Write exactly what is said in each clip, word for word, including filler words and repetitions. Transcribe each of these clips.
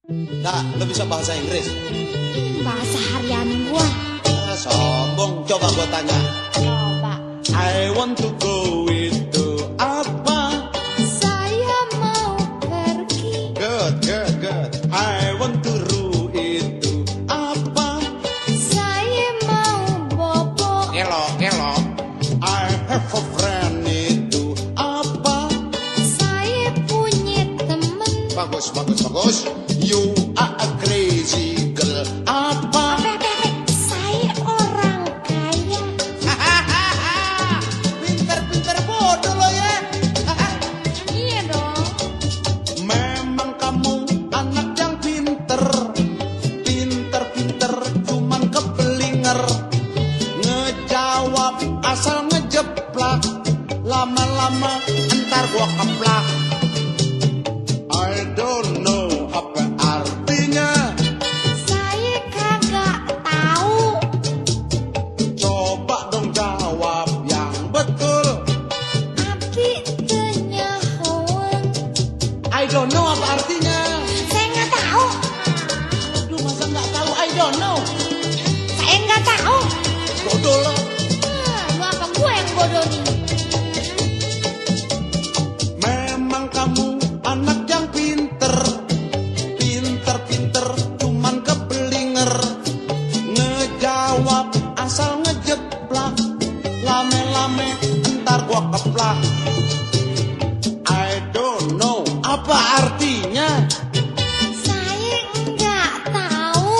Kak, lo bisa bahasa Inggris? Bahasa harian gua. Ah, sombong, coba gua tanya. Coba. I want to go itu apa? Saya mau pergi. Good, good, good. I want to ru itu apa? Saya mau bobo. Elo, elo. I have a friend itu apa? Saya punya temen. Bagus, bagus, bagus. You are a crazy girl. Apa? Saya orang kaya. Pinter-pinter bodoh lo ya. Iya dong. Memang kamu anak yang pinter. Pinter-pinter cuman kebelinger. Ngejawab asal ngejeplak. Lama-lama entar gua keplak. I don't know apa artinya. Saya kagak tahu. Coba dong jawab yang betul. Artinya hoang. I don't know apa artinya. Saya nggak tahu. Aduh, masa nggak tahu I don't know. Saya nggak tahu. Bodoh lo. Hmm, lu apa gue yang bodoh nih? Memang kamu anak yang pinter. Pinter-pinter cuman kebelinger. Ngejawab asal ngejeplak. Lame-lame entar gua keplak. I don't know apa artinya. Saya nggak tahu.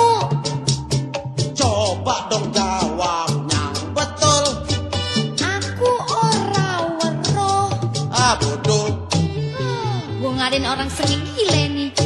Coba dong jawab yang betul. Aku orang weruh. Ah, bodoh. Hmm, gue ngadain orang sering gile nih.